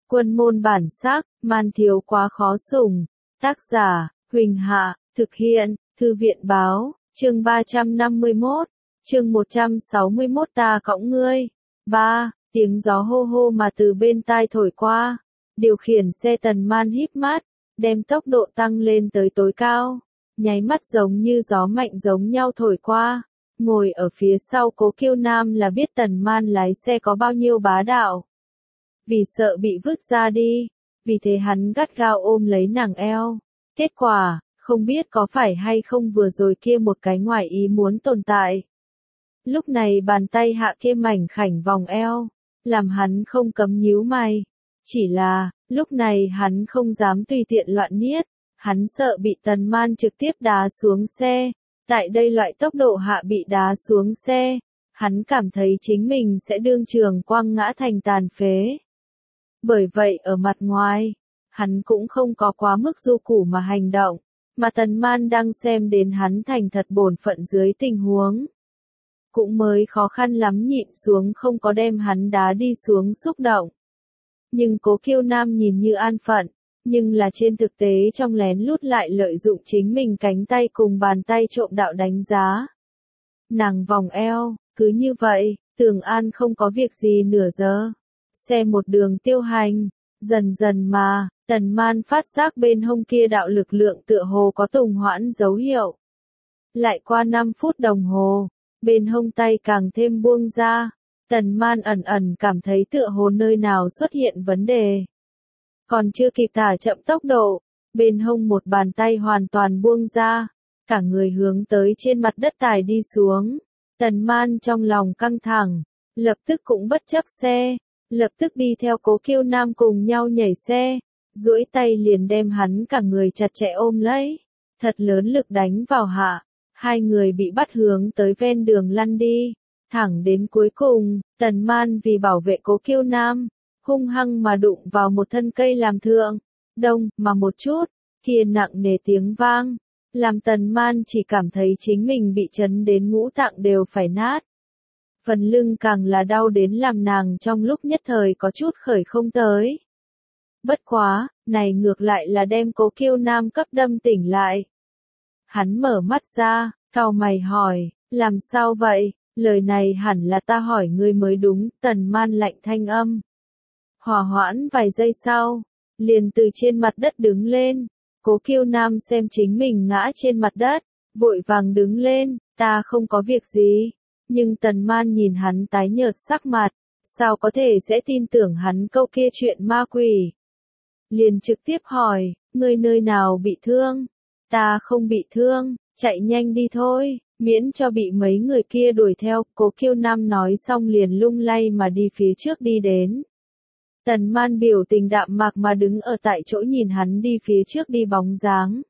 Quân môn bản sắc, man thiếu quá khó sủng. Tác giả, Huỳnh Hạ, thực hiện, Thư viện báo, chương 351, chương 161 ta cõng ngươi. 3. Tiếng gió hô hô mà từ bên tai thổi qua. Điều khiển xe Tần Man híp mắt, đem tốc độ tăng lên tới tối cao. Nháy mắt giống như gió mạnh giống nhau thổi qua. Ngồi ở phía sau Cố Kiêu Nam là biết Tần Man lái xe có bao nhiêu bá đạo. Vì sợ bị vứt ra đi, vì thế hắn gắt gao ôm lấy nàng eo. Kết quả, không biết có phải hay không vừa rồi kia một cái ngoài ý muốn tồn tại. Lúc này bàn tay hạ kia mảnh khảnh vòng eo, làm hắn không cấm nhíu mày. Chỉ là, lúc này hắn không dám tùy tiện loạn niết, hắn sợ bị Tần Man trực tiếp đá xuống xe. Tại đây loại tốc độ hạ bị đá xuống xe, hắn cảm thấy chính mình sẽ đương trường quăng ngã thành tàn phế. Bởi vậy ở mặt ngoài, hắn cũng không có quá mức du củ mà hành động, mà Tần Man đang xem đến hắn thành thật bổn phận dưới tình huống. Cũng mới khó khăn lắm nhịn xuống không có đem hắn đá đi xuống xúc động. Nhưng Cố Kiêu Nam nhìn như an phận, nhưng là trên thực tế trong lén lút lại lợi dụng chính mình cánh tay cùng bàn tay trộm đạo đánh giá. Nàng vòng eo, cứ như vậy, Tường An không có việc gì nửa giờ. Xe một đường tiêu hành, dần dần mà, Tần Man phát giác bên hông kia đạo lực lượng tựa hồ có tùng hoãn dấu hiệu. Lại qua 5 phút đồng hồ, bên hông tay càng thêm buông ra, Tần Man ẩn ẩn cảm thấy tựa hồ nơi nào xuất hiện vấn đề. Còn chưa kịp thả chậm tốc độ, bên hông một bàn tay hoàn toàn buông ra, cả người hướng tới trên mặt đất tải đi xuống. Tần Man trong lòng căng thẳng, lập tức cũng bất chấp xe, lập tức đi theo Cố Kiêu Nam cùng nhau nhảy xe, duỗi tay liền đem hắn cả người chặt chẽ ôm lấy, thật lớn lực đánh vào hạ, hai người bị bắt hướng tới ven đường lăn đi, thẳng đến cuối cùng, Tần Man vì bảo vệ Cố Kiêu Nam, hung hăng mà đụng vào một thân cây làm thượng, đông mà một chút, kia nặng nề tiếng vang, làm Tần Man chỉ cảm thấy chính mình bị chấn đến ngũ tạng đều phải nát. Phần lưng càng là đau đến làm nàng trong lúc nhất thời có chút khởi không tới. Bất quá, này ngược lại là đem Cố Kiêu Nam cấp đâm tỉnh lại. Hắn mở mắt ra, cau mày hỏi, làm sao vậy, lời này hẳn là ta hỏi ngươi mới đúng, Tần Man lạnh thanh âm. Hòa hoãn vài giây sau, liền từ trên mặt đất đứng lên, Cố Kiêu Nam xem chính mình ngã trên mặt đất, vội vàng đứng lên, ta không có việc gì. Nhưng Tần Man nhìn hắn tái nhợt sắc mặt, sao có thể sẽ tin tưởng hắn câu kia chuyện ma quỷ. Liền trực tiếp hỏi, ngươi nơi nào bị thương? Ta không bị thương, chạy nhanh đi thôi, miễn cho bị mấy người kia đuổi theo. Cố Kiêu Nam nói xong liền lung lay mà đi phía trước đi đến. Tần Man biểu tình đạm mạc mà đứng ở tại chỗ nhìn hắn đi phía trước đi bóng dáng.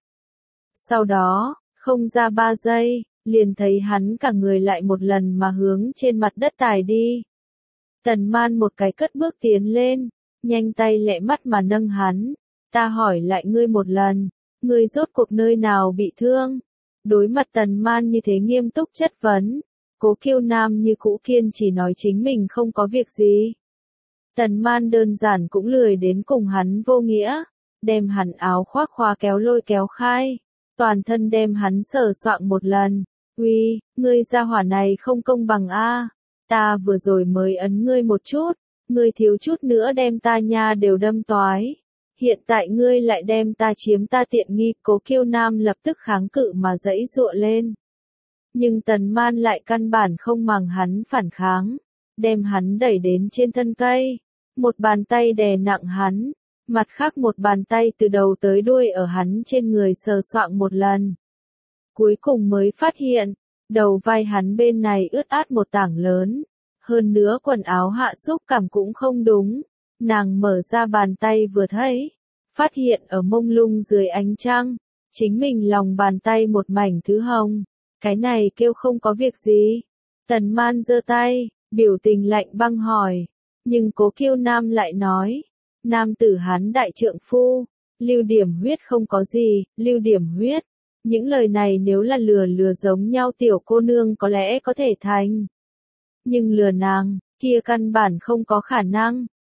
Sau đó, không ra 3 giây, liền thấy hắn cả người lại một lần mà hướng trên mặt đất tải đi. Tần Man một cái cất bước tiến lên, nhanh tay lẹ mắt mà nâng hắn. Ta hỏi lại ngươi một lần, ngươi rốt cuộc nơi nào bị thương? Đối mặt Tần Man như thế nghiêm túc chất vấn, Cố Kiêu Nam như cũ kiên chỉ nói chính mình không có việc gì. Tần Man đơn giản cũng lười đến cùng hắn vô nghĩa, đem hắn áo khoác khóa kéo lôi kéo khai, toàn thân đem hắn sờ soạng một lần. Uy, ngươi gia hỏa này không công bằng a, ta vừa rồi mới ấn ngươi một chút, ngươi thiếu chút nữa đem ta nha đều đâm toái. Hiện tại ngươi lại đem ta chiếm ta tiện nghi. Cố Kiêu Nam lập tức kháng cự mà giãy giụa lên. Nhưng Tần Man lại căn bản không màng hắn phản kháng, đem hắn đẩy đến trên thân cây, một bàn tay đè nặng hắn, mặt khác một bàn tay từ đầu tới đuôi ở hắn trên người sờ soạng một lần. Cuối cùng mới phát hiện, đầu vai hắn bên này ướt át một tảng lớn, hơn nữa quần áo hạ xúc cảm cũng không đúng. Nàng mở ra bàn tay vừa thấy, phát hiện ở mông lung dưới ánh trăng, chính mình lòng bàn tay một mảnh thứ hồng, cái này kêu không có việc gì. Tần Man giơ tay, biểu tình lạnh băng hỏi, nhưng Cố Kiêu Nam lại nói, nam tử Hán đại trượng phu, lưu điểm huyết không có gì, lưu điểm huyết. Những lời này nếu là lừa giống nhau tiểu cô nương có lẽ có thể thành. Nhưng lừa nàng, kia căn bản không có khả năng.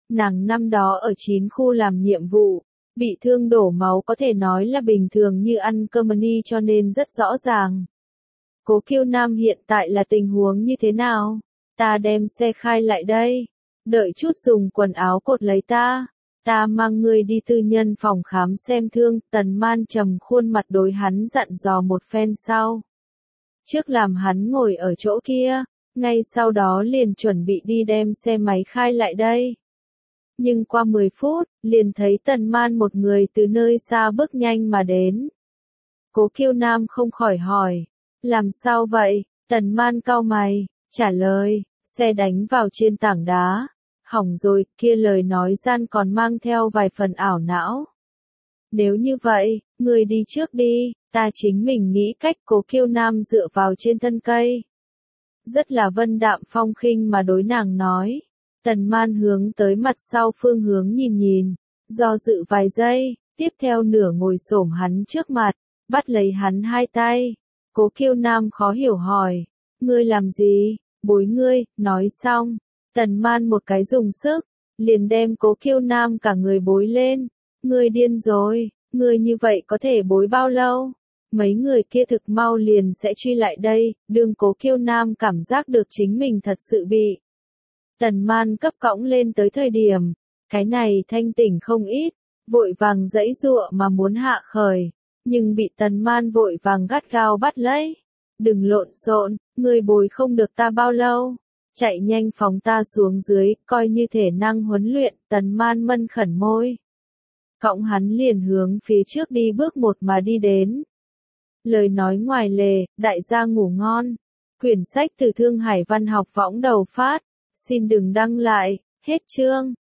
Nàng năm đó ở 9 khu làm nhiệm vụ, bị thương đổ máu có thể nói là bình thường như ăn cơm ni cho nên rất rõ ràng. Cố Kiêu Nam hiện tại là tình huống như thế nào? Ta đem xe khai lại đây. Đợi chút dùng quần áo cột lấy ta. Ta mang ngươi đi tư nhân phòng khám xem thương. Tần Man trầm khuôn mặt đối hắn dặn dò một phen sau. Trước làm hắn ngồi ở chỗ kia, ngay sau đó liền chuẩn bị đi đem xe máy khai lại đây. Nhưng qua 10 phút, liền thấy Tần Man một người từ nơi xa bước nhanh mà đến. Cố Kiêu Nam không khỏi hỏi, làm sao vậy? Tần Man cau mày, trả lời, xe đánh vào trên tảng đá. Hỏng rồi, kia lời nói gian còn mang theo vài phần ảo não. Nếu như vậy, người đi trước đi, ta chính mình nghĩ cách. Cố Kiêu Nam dựa vào trên thân cây. Rất là vân đạm phong khinh mà đối nàng nói. Tần Man hướng tới mặt sau phương hướng nhìn nhìn, do dự vài giây, tiếp theo nửa ngồi xổm hắn trước mặt, bắt lấy hắn hai tay. Cố Kiêu Nam khó hiểu hỏi, ngươi làm gì? Bối ngươi. Nói xong, Tần Man một cái dùng sức, liền đem Cố Kiêu Nam cả người bối lên. Ngươi điên rồi, ngươi như vậy có thể bối bao lâu? Mấy người kia thực mau liền sẽ truy lại đây. Đương Cố Kiêu Nam cảm giác được chính mình thật sự bị Tần Man cấp cõng lên tới thời điểm, cái này thanh tỉnh không ít, vội vàng giãy giụa mà muốn hạ khởi, nhưng bị Tần Man vội vàng gắt gao bắt lấy. Đừng lộn xộn, ngươi bồi không được ta bao lâu, chạy nhanh phóng ta xuống dưới, coi như thể năng huấn luyện. Tần Man mân khẩn môi, cõng hắn liền hướng phía trước đi bước một mà đi đến. Lời nói ngoài lề, đại gia ngủ ngon. Quyển sách từ Thương Hải Văn học võng đầu phát. Xin đừng đăng lại, hết chương.